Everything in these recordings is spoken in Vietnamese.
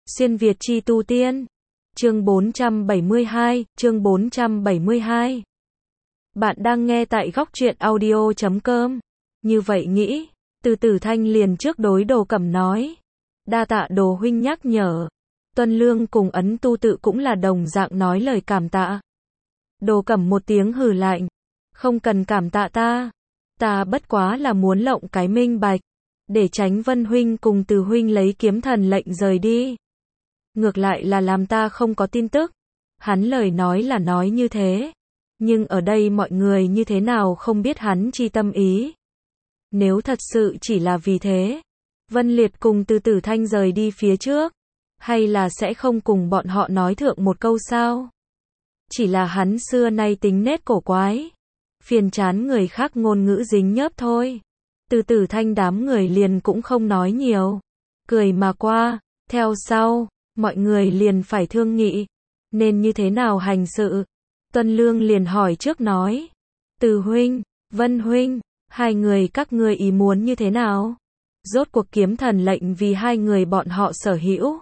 Xuyên Việt chi tu tiên. Chương 472, chương 472. Bạn đang nghe tại góc truyện audio.com. Như vậy nghĩ, Từ Tử Thanh liền trước đối Đồ Cẩm nói. Đa tạ Đồ huynh nhắc nhở. Tuân Lương cùng Ấn Tu Tự cũng là đồng dạng nói lời cảm tạ. Đồ Cẩm một tiếng hừ lạnh. Không cần cảm tạ ta. Ta bất quá là muốn lộng cái minh bạch. Để tránh Vân huynh cùng Từ huynh lấy kiếm thần lệnh rời đi. Ngược lại là làm ta không có tin tức. Hắn lời nói là nói như thế. Nhưng ở đây mọi người như thế nào không biết hắn chi tâm ý. Nếu thật sự chỉ là vì thế, Vân Liệt cùng Từ Tử Thanh rời đi phía trước. Hay là sẽ không cùng bọn họ nói thượng một câu sao? Chỉ là hắn xưa nay tính nết cổ quái. Phiền chán người khác ngôn ngữ dính nhớp thôi. Từ Tử Thanh đám người liền cũng không nói nhiều. Cười mà qua, theo sau, mọi người liền phải thương nghị. Nên như thế nào hành sự? Tuân Lương liền hỏi trước nói. Từ huynh, Vân huynh, hai người các ngươi ý muốn như thế nào? Rốt cuộc kiếm thần lệnh vì hai người bọn họ sở hữu.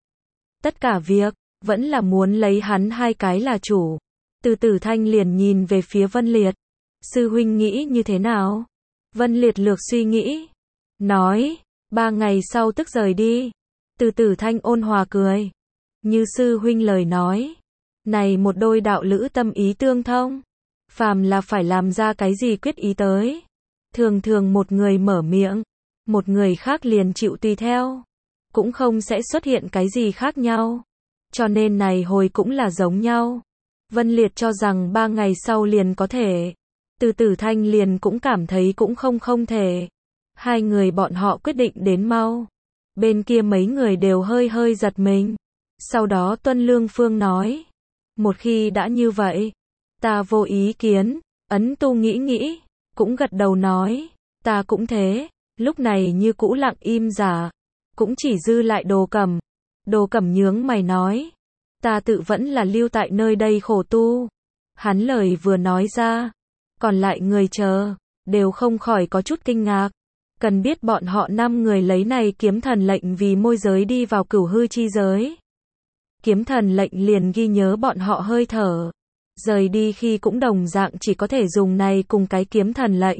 Tất cả việc, vẫn là muốn lấy hắn hai cái là chủ. Từ Tử Thanh liền nhìn về phía Vân Liệt. Sư huynh nghĩ như thế nào? Vân Liệt lược suy nghĩ. Nói, 3 ngày sau tức rời đi. Từ Tử Thanh ôn hòa cười. Như sư huynh lời nói. Này một đôi đạo lữ tâm ý tương thông. Phàm là phải làm ra cái gì quyết ý tới. Thường thường một người mở miệng. Một người khác liền chịu tùy theo. Cũng không sẽ xuất hiện cái gì khác nhau. Cho nên này hồi cũng là giống nhau. Vân Liệt cho rằng 3 ngày sau liền có thể. Từ Tử Thanh liền cũng cảm thấy cũng không thể. Hai người bọn họ quyết định đến mau. Bên kia mấy người đều hơi giật mình. Sau đó Tuân Lương Phương nói. Một khi đã như vậy, ta vô ý kiến. Ấn Tu nghĩ, cũng gật đầu nói. Ta cũng thế. Lúc này như cũ lặng im giả. Cũng chỉ dư lại Đồ Cẩm. Đồ Cẩm nhướng mày nói. Ta tự vẫn là lưu tại nơi đây khổ tu. Hắn lời vừa nói ra. Còn lại người chờ, đều không khỏi có chút kinh ngạc. Cần biết bọn họ 5 người lấy này kiếm thần lệnh vì môi giới đi vào cửu hư chi giới. Kiếm thần lệnh liền ghi nhớ bọn họ hơi thở. Rời đi khi cũng đồng dạng chỉ có thể dùng này cùng cái kiếm thần lệnh.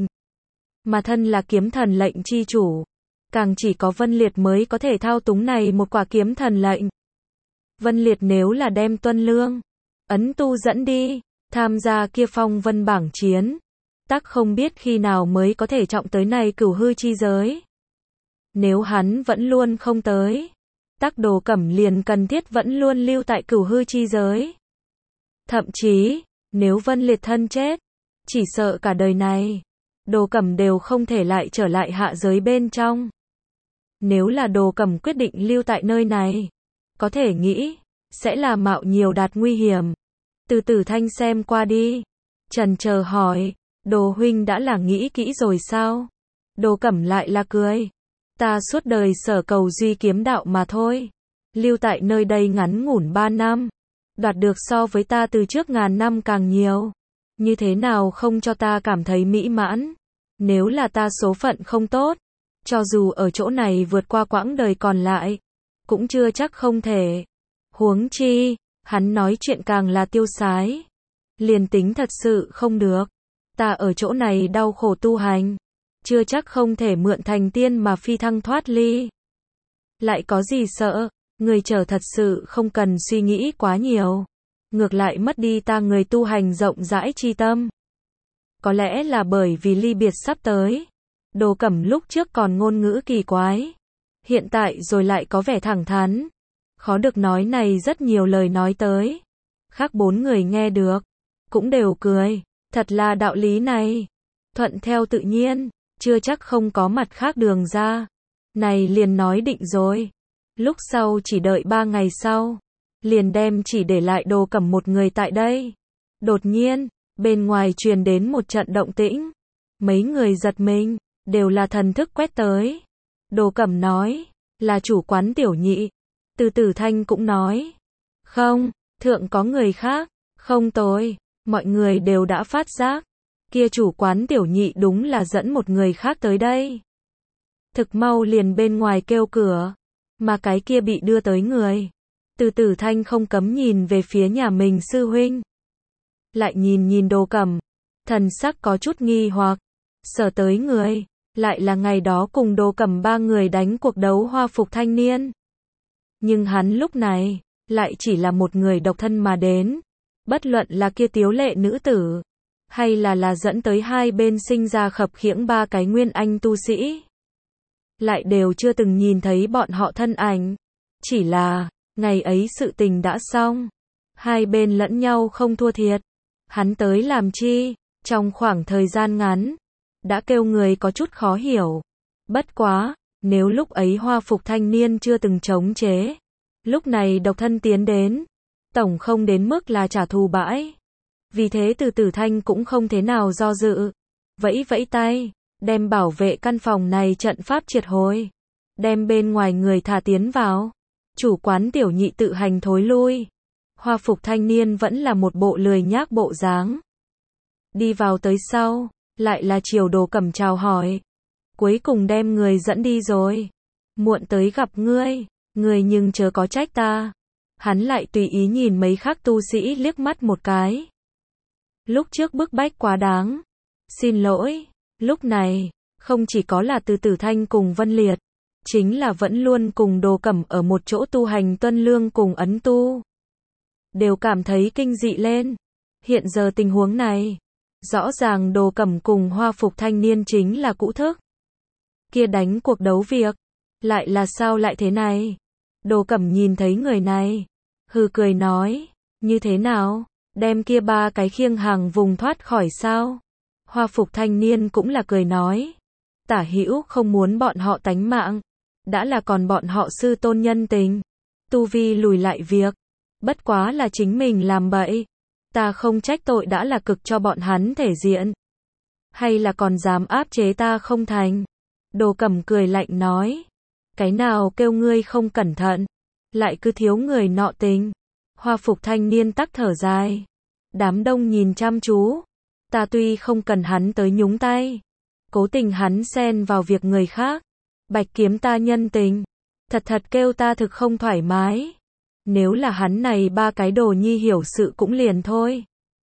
Mà thân là kiếm thần lệnh chi chủ. Càng chỉ có Vân Liệt mới có thể thao túng này một quả kiếm thần lệnh. Vân Liệt nếu là đem Tuân Lương, Ấn Tu dẫn đi. Tham gia kia phong vân bảng chiến. Tắc không biết khi nào mới có thể trọng tới này cửu hư chi giới. Nếu hắn vẫn luôn không tới. Tắc Đồ Cẩm liền cần thiết vẫn luôn lưu tại cửu hư chi giới. Thậm chí, nếu Vân Liệt thân chết. Chỉ sợ cả đời này. Đồ Cẩm đều không thể lại trở lại hạ giới bên trong. Nếu là Đồ Cẩm quyết định lưu tại nơi này. Có thể nghĩ. Sẽ là mạo nhiều đạt nguy hiểm. Từ Tử Thanh xem qua đi. Chần chờ hỏi. Đồ huynh đã là nghĩ kỹ rồi sao? Đồ Cẩm lại là cười. Ta suốt đời sở cầu duy kiếm đạo mà thôi. Lưu tại nơi đây ngắn ngủn 3 năm. Đoạt được so với ta từ trước ngàn năm càng nhiều. Như thế nào không cho ta cảm thấy mỹ mãn? Nếu là ta số phận không tốt. Cho dù ở chỗ này vượt qua quãng đời còn lại. Cũng chưa chắc không thể. Huống chi. Hắn nói chuyện càng là tiêu sái. Liền tính thật sự không được. Ta ở chỗ này đau khổ tu hành. Chưa chắc không thể mượn thành tiên mà phi thăng thoát ly. Lại có gì sợ. Người chờ thật sự không cần suy nghĩ quá nhiều. Ngược lại mất đi ta người tu hành rộng rãi chi tâm. Có lẽ là bởi vì ly biệt sắp tới. Đồ Cẩm lúc trước còn ngôn ngữ kỳ quái. Hiện tại rồi lại có vẻ thẳng thắn. Khó được nói này rất nhiều lời nói tới. Khác 4 người nghe được. Cũng đều cười. Thật là đạo lý này. Thuận theo tự nhiên. Chưa chắc không có mặt khác đường ra. Này liền nói định rồi. Lúc sau chỉ đợi 3 ngày sau. Liền đem chỉ để lại Đồ Cẩm một người tại đây. Đột nhiên. Bên ngoài truyền đến một trận động tĩnh. Mấy người giật mình. Đều là thần thức quét tới. Đồ Cẩm nói. Là chủ quán Tiểu Nhị. Từ Tử Thanh cũng nói. Không, thượng có người khác. Không tối. Mọi người đều đã phát giác. Kia chủ quán Tiểu Nhị đúng là dẫn một người khác tới đây. Thực mau liền bên ngoài kêu cửa. Mà cái kia bị đưa tới người. Từ Tử Thanh không cấm nhìn về phía nhà mình sư huynh. Lại nhìn nhìn Đồ Cẩm. Thần sắc có chút nghi hoặc. Sở tới người. Lại là ngày đó cùng Đồ Cẩm ba người đánh cuộc đấu hoa phục thanh niên. Nhưng hắn lúc này, lại chỉ là một người độc thân mà đến. Bất luận là kia tiếu lệ nữ tử, hay là dẫn tới hai bên sinh ra khập khiễng ba cái nguyên anh tu sĩ. Lại đều chưa từng nhìn thấy bọn họ thân ảnh. Chỉ là, ngày ấy sự tình đã xong. Hai bên lẫn nhau không thua thiệt. Hắn tới làm chi, trong khoảng thời gian ngắn, đã kêu người có chút khó hiểu. Bất quá, nếu lúc ấy hoa phục thanh niên chưa từng chống chế, lúc này độc thân tiến đến, tổng không đến mức là trả thù bãi. Vì thế Từ Tử Thanh cũng không thế nào do dự. Vẫy vẫy tay, đem bảo vệ căn phòng này trận pháp triệt hồi. Đem bên ngoài người thả tiến vào. Chủ quán tiểu nhị tự hành thối lui. Hoa phục thanh niên vẫn là một bộ lười nhác bộ dáng. Đi vào tới sau, lại là chiều Đồ Cẩm chào hỏi. Cuối cùng đem người dẫn đi rồi. Muộn tới gặp ngươi, ngươi nhưng chớ có trách ta. Hắn lại tùy ý nhìn mấy khác tu sĩ liếc mắt một cái. Lúc trước bức bách quá đáng. Xin lỗi, lúc này, không chỉ có là Từ Tử Thanh cùng Vân Liệt, chính là vẫn luôn cùng Đồ Cẩm ở một chỗ tu hành tuân lương cùng ấn tu. Đều cảm thấy kinh dị lên. Hiện giờ tình huống này, rõ ràng Đồ Cẩm cùng hoa phục thanh niên chính là cũ thức. Kia đánh cuộc đấu việc, lại là sao lại thế này? Đồ Cẩm nhìn thấy người này, hừ cười nói, như thế nào, đem kia ba cái khiêng hàng vùng thoát khỏi sao? Hoa phục thanh niên cũng là cười nói, tả hữu không muốn bọn họ tánh mạng, đã là còn bọn họ sư tôn nhân tình, tu vi lùi lại việc, bất quá là chính mình làm bậy, ta không trách tội đã là cực cho bọn hắn thể diện, hay là còn dám áp chế ta không thành? Đồ Cẩm cười lạnh nói, cái nào kêu ngươi không cẩn thận, lại cứ thiếu người nọ tình. Hoa phục thanh niên tắc thở dài. Đám đông nhìn chăm chú. Ta tuy không cần hắn tới nhúng tay, cố tình hắn xen vào việc người khác, bạch kiếm ta nhân tình, thật kêu ta thực không thoải mái. Nếu là hắn này ba cái đồ nhi hiểu sự cũng liền thôi.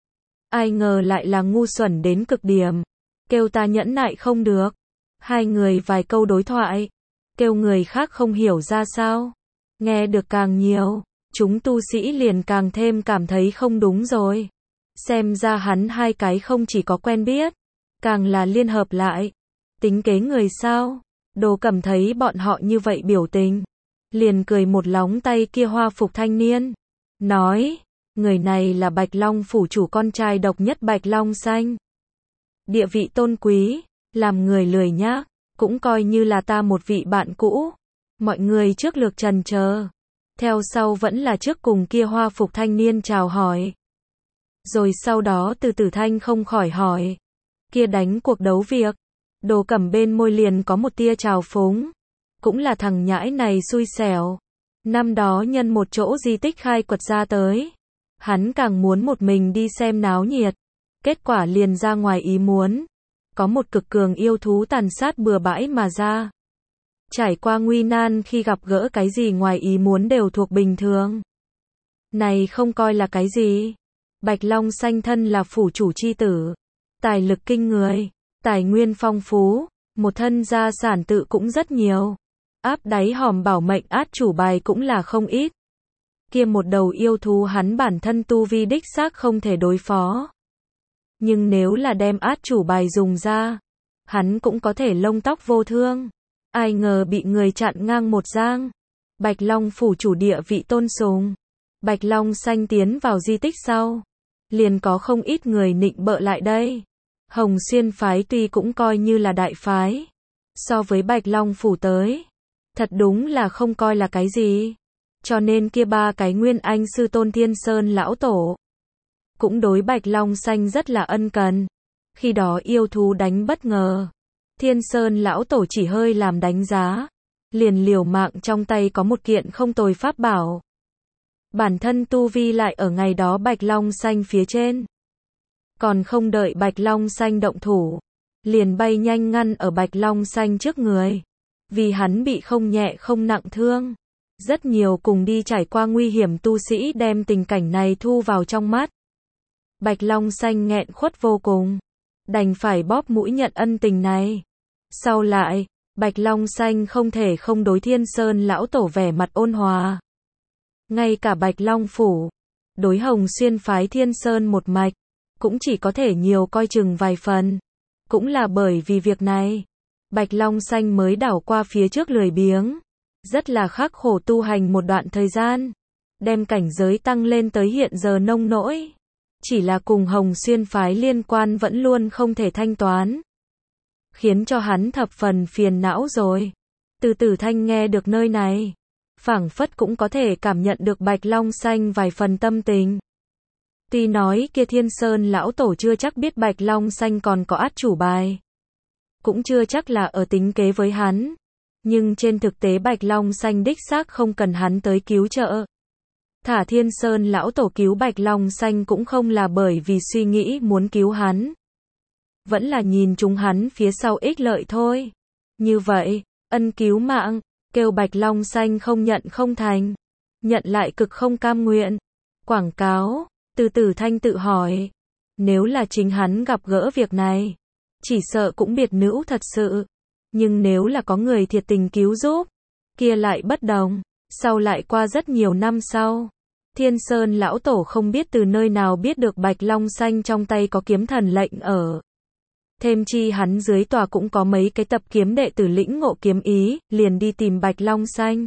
Ai ngờ lại là ngu xuẩn đến cực điểm, kêu ta nhẫn nại không được. Hai người vài câu đối thoại, kêu người khác không hiểu ra sao. Nghe được càng nhiều, chúng tu sĩ liền càng thêm cảm thấy không đúng rồi. Xem ra hắn hai cái không chỉ có quen biết, càng là liên hợp lại. Tính kế người sao? Đồ Cẩm thấy bọn họ như vậy biểu tình, liền cười một lóng tay kia hoa phục thanh niên. Nói, người này là Bạch Long phủ chủ con trai độc nhất Bạch Long Xanh. Địa vị tôn quý, làm người lười nhác, cũng coi như là ta một vị bạn cũ. Mọi người trước lược trần chờ, theo sau vẫn là trước cùng kia hoa phục thanh niên chào hỏi. Rồi sau đó Từ Tử Thanh không khỏi hỏi, kia đánh cuộc đấu việc. Đồ Cẩm bên môi liền có một tia trào phúng, cũng là thằng nhãi này xui xẻo. Năm đó nhân một chỗ di tích khai quật ra tới, hắn càng muốn một mình đi xem náo nhiệt, kết quả liền ra ngoài ý muốn, có một cực cường yêu thú tàn sát bừa bãi mà ra. Trải qua nguy nan khi gặp gỡ cái gì ngoài ý muốn đều thuộc bình thường. Này không coi là cái gì. Bạch Long Xanh thân là phủ chủ chi tử, tài lực kinh người, tài nguyên phong phú, một thân gia sản tự cũng rất nhiều. Áp đáy hòm bảo mệnh át chủ bài cũng là không ít. Kia một đầu yêu thú hắn bản thân tu vi đích xác không thể đối phó. Nhưng nếu là đem át chủ bài dùng ra, hắn cũng có thể lông tóc vô thương. Ai ngờ bị người chặn ngang một giang. Bạch Long phủ chủ địa vị tôn sùng. Bạch Long Xanh tiến vào di tích sau, liền có không ít người nịnh bợ lại đây. Hồng Xuyên phái tuy cũng coi như là đại phái, so với Bạch Long phủ tới, thật đúng là không coi là cái gì. Cho nên kia ba cái nguyên anh sư tôn Thiên Sơn lão tổ, cũng đối Bạch Long Xanh rất là ân cần. Khi đó yêu thú đánh bất ngờ, Thiên Sơn lão tổ chỉ hơi làm đánh giá, liền liều mạng trong tay có một kiện không tồi pháp bảo. Bản thân tu vi lại ở ngày đó Bạch Long Xanh phía trên. Còn không đợi Bạch Long Xanh động thủ, liền bay nhanh ngăn ở Bạch Long Xanh trước người. Vì hắn bị không nhẹ không nặng thương, Rất nhiều cùng đi trải qua nguy hiểm tu sĩ đem tình cảnh này thu vào trong mắt. Bạch Long Xanh nghẹn khuất vô cùng, đành phải bóp mũi nhận ân tình này. Sau lại, Bạch Long Xanh không thể không đối Thiên Sơn lão tổ vẻ mặt ôn hòa. Ngay cả Bạch Long phủ, đối Hồng Xuyên phái Thiên Sơn một mạch, cũng chỉ có thể nhiều coi chừng vài phần. Cũng là bởi vì việc này, Bạch Long Xanh mới đảo qua phía trước lười biếng, rất là khắc khổ tu hành một đoạn thời gian, đem cảnh giới tăng lên tới hiện giờ nông nỗi. Chỉ là cùng Hồng Xuyên phái liên quan vẫn luôn không thể thanh toán, khiến cho hắn thập phần phiền não rồi. Từ Tử Thanh nghe được nơi này, phảng phất cũng có thể cảm nhận được Bạch Long Xanh vài phần tâm tình. Tuy nói kia Thiên Sơn lão tổ chưa chắc biết Bạch Long Xanh còn có át chủ bài, cũng chưa chắc là ở tính kế với hắn, nhưng trên thực tế Bạch Long Xanh đích xác không cần hắn tới cứu trợ. Thả Thiên Sơn lão tổ cứu Bạch Long Xanh cũng không là bởi vì suy nghĩ muốn cứu hắn, vẫn là nhìn chúng hắn phía sau ích lợi thôi. Như vậy, ân cứu mạng, kêu Bạch Long Xanh không nhận không thành, nhận lại cực không cam nguyện. Quảng cáo, Từ Tử Thanh tự hỏi, nếu là chính hắn gặp gỡ việc này, chỉ sợ cũng biệt nữ thật sự, nhưng nếu là có người thiệt tình cứu giúp, kia lại bất đồng. Sau lại qua rất nhiều năm sau, Thiên Sơn lão tổ không biết từ nơi nào biết được Bạch Long Xanh trong tay có kiếm thần lệnh ở. Thêm chi hắn dưới tòa cũng có mấy cái tập kiếm đệ tử lĩnh ngộ kiếm ý, liền đi tìm Bạch Long Xanh,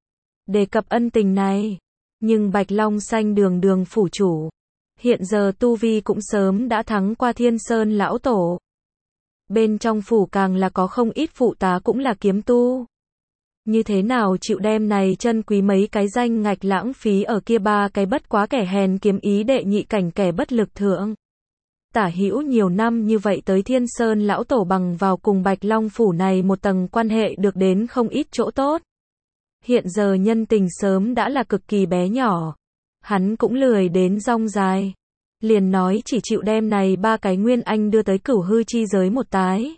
đề cập ân tình này. Nhưng Bạch Long Xanh đường đường phủ chủ, hiện giờ tu vi cũng sớm đã thắng qua Thiên Sơn lão tổ. Bên trong phủ càng là có không ít phụ tá cũng là kiếm tu. Như thế nào chịu đem này chân quý mấy cái danh ngạch lãng phí ở kia ba cái bất quá kẻ hèn kiếm ý đệ nhị cảnh kẻ bất lực thượng. Tả hữu nhiều năm như vậy tới Thiên Sơn lão tổ bằng vào cùng Bạch Long phủ này một tầng quan hệ được đến không ít chỗ tốt. Hiện giờ nhân tình sớm đã là cực kỳ bé nhỏ, hắn cũng lười đến rong dài, liền nói chỉ chịu đem này ba cái nguyên anh đưa tới Cửu Hư chi giới một tái,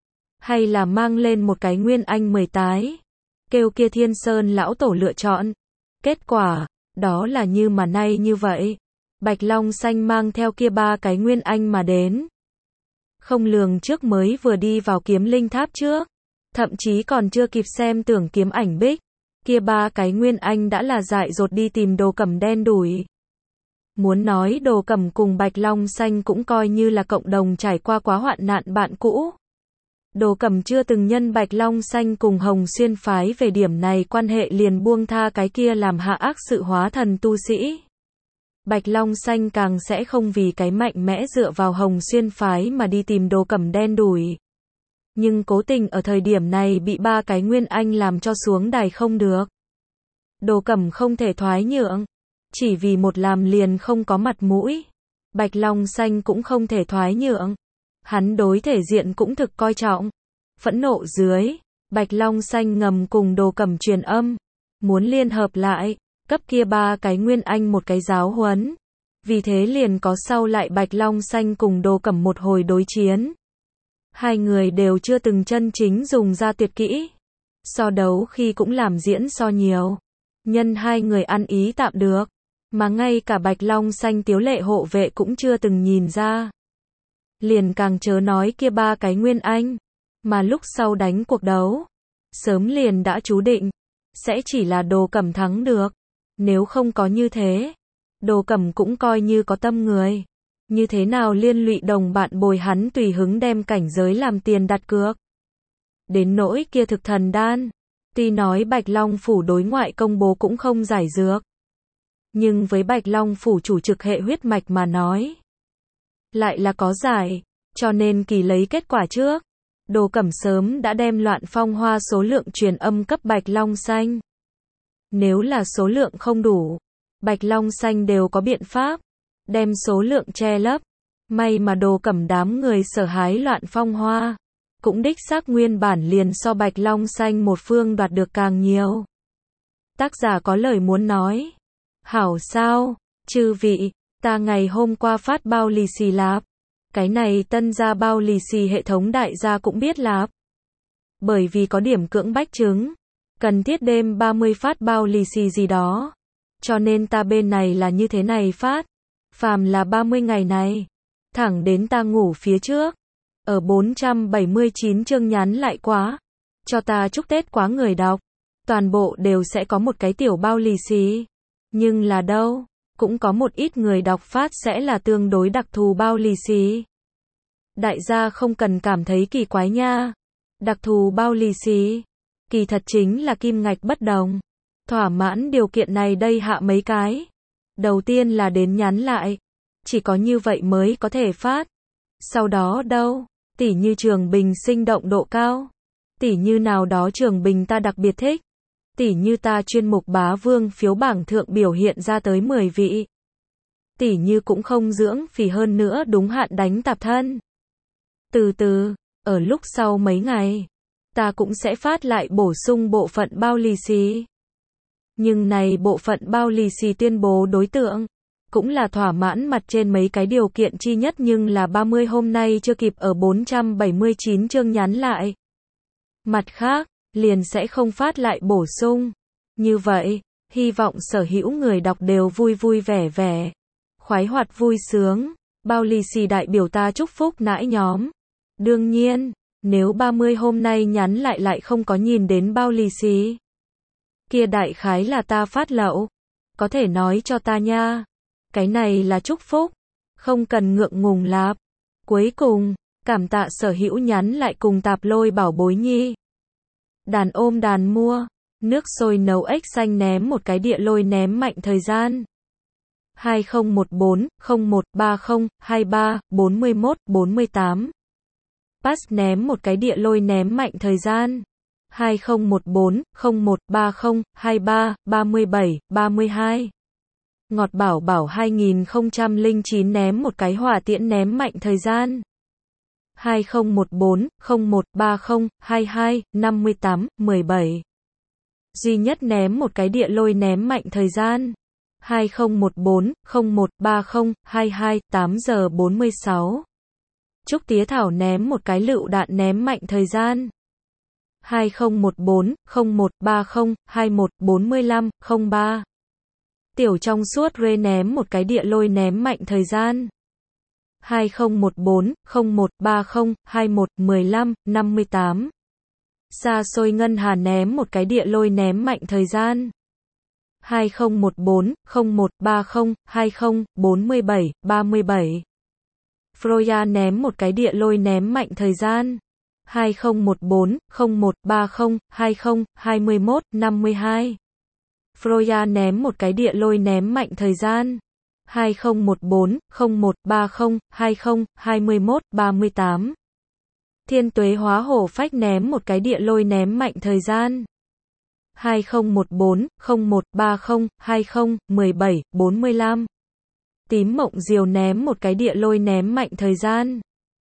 hay là mang lên một cái nguyên anh 10 tái, kêu kia Thiên Sơn lão tổ lựa chọn. Kết quả, đó là như mà nay như vậy, Bạch Long Xanh mang theo kia ba cái nguyên anh mà đến. Không lường trước mới vừa đi vào kiếm linh tháp trước, thậm chí còn chưa kịp xem tưởng kiếm ảnh bích, kia ba cái nguyên anh đã là dại dột đi tìm Đồ Cẩm đen đủi. Muốn nói Đồ Cẩm cùng Bạch Long Xanh cũng coi như là cộng đồng trải qua quá hoạn nạn bạn cũ. Đồ Cẩm chưa từng nhân Bạch Long Xanh cùng Hồng Xuyên phái về điểm này quan hệ liền buông tha cái kia làm hạ ác sự hóa thần tu sĩ. Bạch Long Xanh càng sẽ không vì cái mạnh mẽ dựa vào Hồng Xuyên phái mà đi tìm Đồ Cẩm đen đủi. Nhưng cố tình ở thời điểm này bị ba cái nguyên anh làm cho xuống đài không được. Đồ Cẩm không thể thoái nhượng, chỉ vì một làm liền không có mặt mũi. Bạch Long Xanh cũng không thể thoái nhượng, hắn đối thể diện cũng thực coi trọng. Phẫn nộ dưới, Bạch Long Xanh ngầm cùng Đồ Cẩm truyền âm, muốn liên hợp lại, cấp kia ba cái nguyên anh một cái giáo huấn. Vì thế liền có sau lại Bạch Long Xanh cùng Đồ Cẩm một hồi đối chiến. Hai người đều chưa từng chân chính dùng ra tuyệt kỹ, so đấu khi cũng làm diễn so nhiều. Nhân hai người ăn ý tạm được, mà ngay cả Bạch Long Xanh tiếu lệ hộ vệ cũng chưa từng nhìn ra. Liền càng chớ nói kia ba cái nguyên anh, mà lúc sau đánh cuộc đấu, sớm liền đã chú định, sẽ chỉ là Đồ Cẩm thắng được. Nếu không có như thế, Đồ Cẩm cũng coi như có tâm người, như thế nào liên lụy đồng bạn bồi hắn tùy hứng đem cảnh giới làm tiền đặt cược. Đến nỗi kia thực thần đan, tuy nói Bạch Long phủ đối ngoại công bố cũng không giải dược, nhưng với Bạch Long phủ chủ trực hệ huyết mạch mà nói, lại là có giải, cho nên kỳ lấy kết quả trước. Đồ Cẩm sớm đã đem Loạn Phong Hoa số lượng truyền âm cấp Bạch Long Xanh. Nếu là số lượng không đủ, Bạch Long Xanh đều có biện pháp đem số lượng che lấp. May mà Đồ Cẩm đám người sở hái Loạn Phong Hoa, cũng đích xác nguyên bản liền so Bạch Long Xanh một phương đoạt được càng nhiều. Tác giả có lời muốn nói. Hảo sao, chư vị, ta ngày hôm qua phát bao lì xì lạp. Cái này tân ra bao lì xì hệ thống đại gia cũng biết lạp. Bởi vì có điểm cưỡng bách chứng, Cần thiết đêm 30 phát bao lì xì gì đó. Cho nên ta bên này là như thế này phát. Phàm là 30 ngày này. Thẳng đến ta ngủ phía trước. Ở 479 chương nhắn lại quá. Cho ta chúc Tết quá người đọc. Toàn bộ đều sẽ có một cái tiểu bao lì xì. Nhưng là đâu? Cũng có một ít người đọc phát sẽ là tương đối đặc thù bao lì xì. Đại gia không cần cảm thấy kỳ quái nha. Đặc thù bao lì xì. Kỳ thật chính là kim ngạch bất đồng. Thỏa mãn điều kiện này đây hạ mấy cái. Đầu tiên là đến nhắn lại. Chỉ có như vậy mới có thể phát. Sau đó đâu? Tỉ như Trường Bình sinh động độ cao. Tỉ như nào đó Trường Bình ta đặc biệt thích. Tỉ như ta chuyên mục bá vương phiếu bảng thượng biểu hiện ra tới 10 vị. Tỉ như cũng không dưỡng phì hơn nữa đúng hạn đánh tạp thân. Từ từ, ở lúc sau mấy ngày, ta cũng sẽ phát lại bổ sung bộ phận bao lì xì. Nhưng này bộ phận bao lì xì tuyên bố đối tượng, cũng là thỏa mãn mặt trên mấy cái điều kiện chi nhất nhưng là 30 hôm nay chưa kịp ở 479 chương nhắn lại. Mặt khác, liền sẽ không phát lại bổ sung. Như vậy, hy vọng sở hữu người đọc đều vui vui vẻ vẻ, khoái hoạt vui sướng. Bao lì xì đại biểu ta chúc phúc nãi nhóm. Đương nhiên, nếu 30 hôm nay nhắn lại không có nhìn đến bao lì xì, kia đại khái là ta phát lậu. Có thể nói cho ta nha. Cái này là chúc phúc. Không cần ngượng ngùng lạp. Cuối cùng, cảm tạ sở hữu nhắn lại cùng tạp lôi bảo bối nhi. Đàn ôm đàn mua. Nước sôi nấu ếch xanh ném một cái địa lôi ném mạnh thời gian. 2014, 0130, 23, 41, 48. Pass ném một cái địa lôi ném mạnh thời gian. 2014, 0130, 23, 37, 32. Ngọt bảo bảo 2009 ném một cái hỏa tiễn ném mạnh thời gian. 2014, 0130, 22, 58, 17. Duy nhất ném một cái địa lôi ném mạnh thời gian. 2014, 0130, 22, 8 giờ 46. Trúc Tía Thảo ném một cái lựu đạn ném mạnh thời gian. 2014, 0130, 21, 45, 03. Tiểu trong suốt Rê ném một cái địa lôi ném mạnh thời gian. 2014, 0130, 21, 15, 58. Xa xôi Ngân Hà ném một cái địa lôi ném mạnh thời gian. 2014, 0130, 20, 47, 37. Froya ném một cái địa lôi ném mạnh thời gian. 2014, 0130, 20, 21, 52. Froya ném một cái địa lôi ném mạnh thời gian. 2014, 0130, 20, 21, 38. Thiên Tuế Hóa Hổ Phách ném một cái địa lôi ném mạnh thời gian. 2014, 0130, 20, 17, 45. Tím Mộng Diều ném một cái địa lôi ném mạnh thời gian.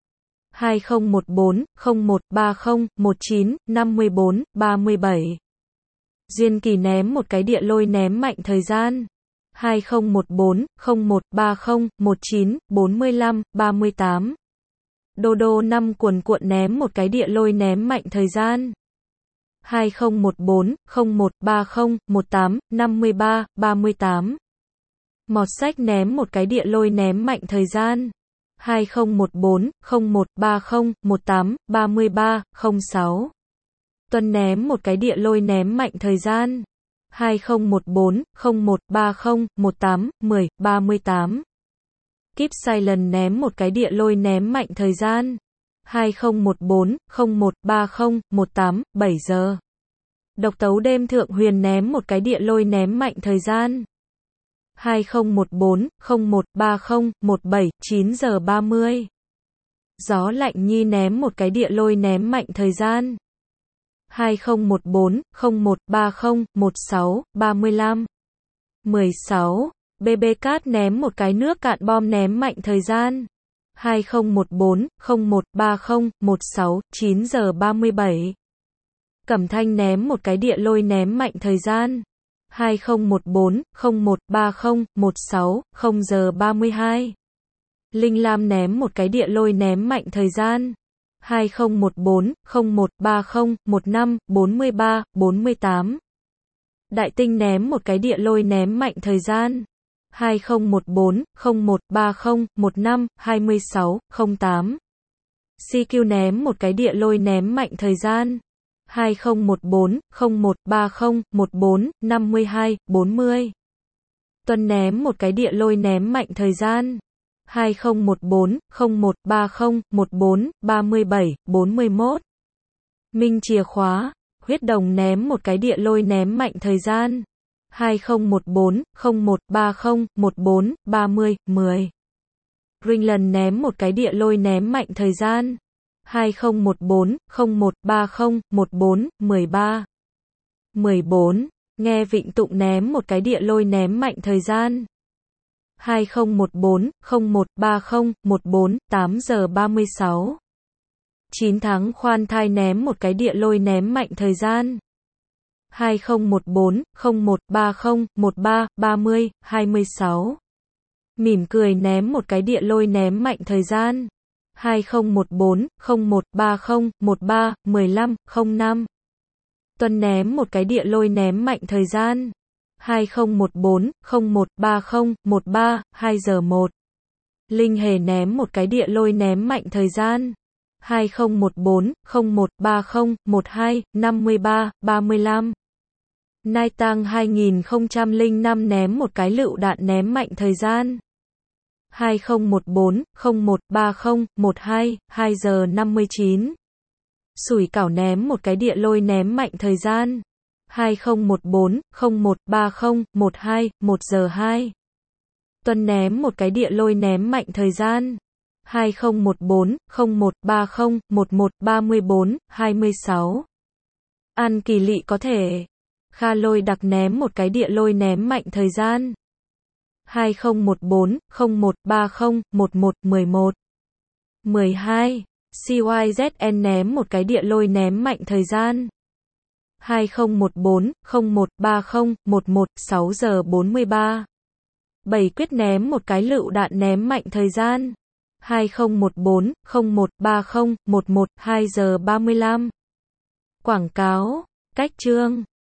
2014, 0130, 19, 54, 37. Duyên Kỳ ném một cái địa lôi ném mạnh thời gian. 2014, 0130, 19, 45, 38. Đô Đô 5 cuồn cuộn ném một cái địa lôi ném mạnh thời gian. 2014, 0130, 18, 53, 38. Mọt Sách ném một cái địa lôi ném mạnh thời gian. 2014, 0130, 18, 33, 06. Tuần ném một cái địa lôi ném mạnh thời gian. 2014, 0130, 18, 10, 38. Keep Silent ném một cái địa lôi ném mạnh thời gian. 2014, 0130, 18, 7 giờ. Độc Tấu Đêm Thượng Huyền ném một cái địa lôi ném mạnh thời gian. 2014, 0130, 17, 9 giờ 30. Gió Lạnh Nhi ném một cái địa lôi ném mạnh thời gian. 2014, 0130, 16, 35. 16. BB Cat ném một cái nước cạn bom ném mạnh thời gian. 2014, 0130, 16, 9 giờ 37. Cẩm Thanh ném một cái địa lôi ném mạnh thời gian. 2014, 0130, 16, 0 giờ 32. Linh Lam ném một cái địa lôi ném mạnh thời gian. 2014, 0130, 15, 43, 48. Đại tinh ném một cái địa lôi ném mạnh thời gian. 2014, 0130, 15, 26, 08. CQ ném một cái địa lôi ném mạnh thời gian. 2014, 0130, 14, 52, 40. Tuần ném một cái địa lôi ném mạnh thời gian. 2014, 0130, 14, 37, 41. Minh chìa khóa, huyết đồng ném một cái địa lôi ném mạnh thời gian. 2014, 0130, 14, 30, 10. Greenland ném một cái địa lôi ném mạnh thời gian. 2014, 0130, 14, 13, 14. Nghe Vịnh Tụng ném một cái địa lôi ném mạnh thời gian. 2014, 0130, 14, 8 giờ 36. 9 tháng Khoan Thai ném một cái địa lôi ném mạnh thời gian. 2014, 0130, 13, 30, 26. Mỉm cười ném một cái địa lôi ném mạnh thời gian. 2014, 0130, 13, 15, 05. Tuần ném một cái địa lôi ném mạnh thời gian. 2014, 0130, 13, 2 giờ 1. Linh Hề ném một cái địa lôi ném mạnh thời gian. 2014, 0130, 12, 53, 35. Nai Tang 2005 ném một cái lựu đạn ném mạnh thời gian. 2014, 0130, 12, 2 giờ 59. Sủi Cảo ném một cái địa lôi ném mạnh thời gian. 2014, 0130, 12, 1 giờ 2. Tuần ném một cái địa lôi ném mạnh thời gian. 2014, 0130, 11, 34, 26. An Kỳ Lị có thể. Kha Lôi Đặc ném một cái địa lôi ném mạnh thời gian. 2014, 0130, 11, 11, 12. CYZN ném một cái địa lôi ném mạnh thời gian. 2014, 0130, 11, 6 giờ 43. 7 Quyết ném một cái lựu đạn ném mạnh thời gian. 2014, 0130, 11, 2 giờ 35. Quảng cáo, cách chương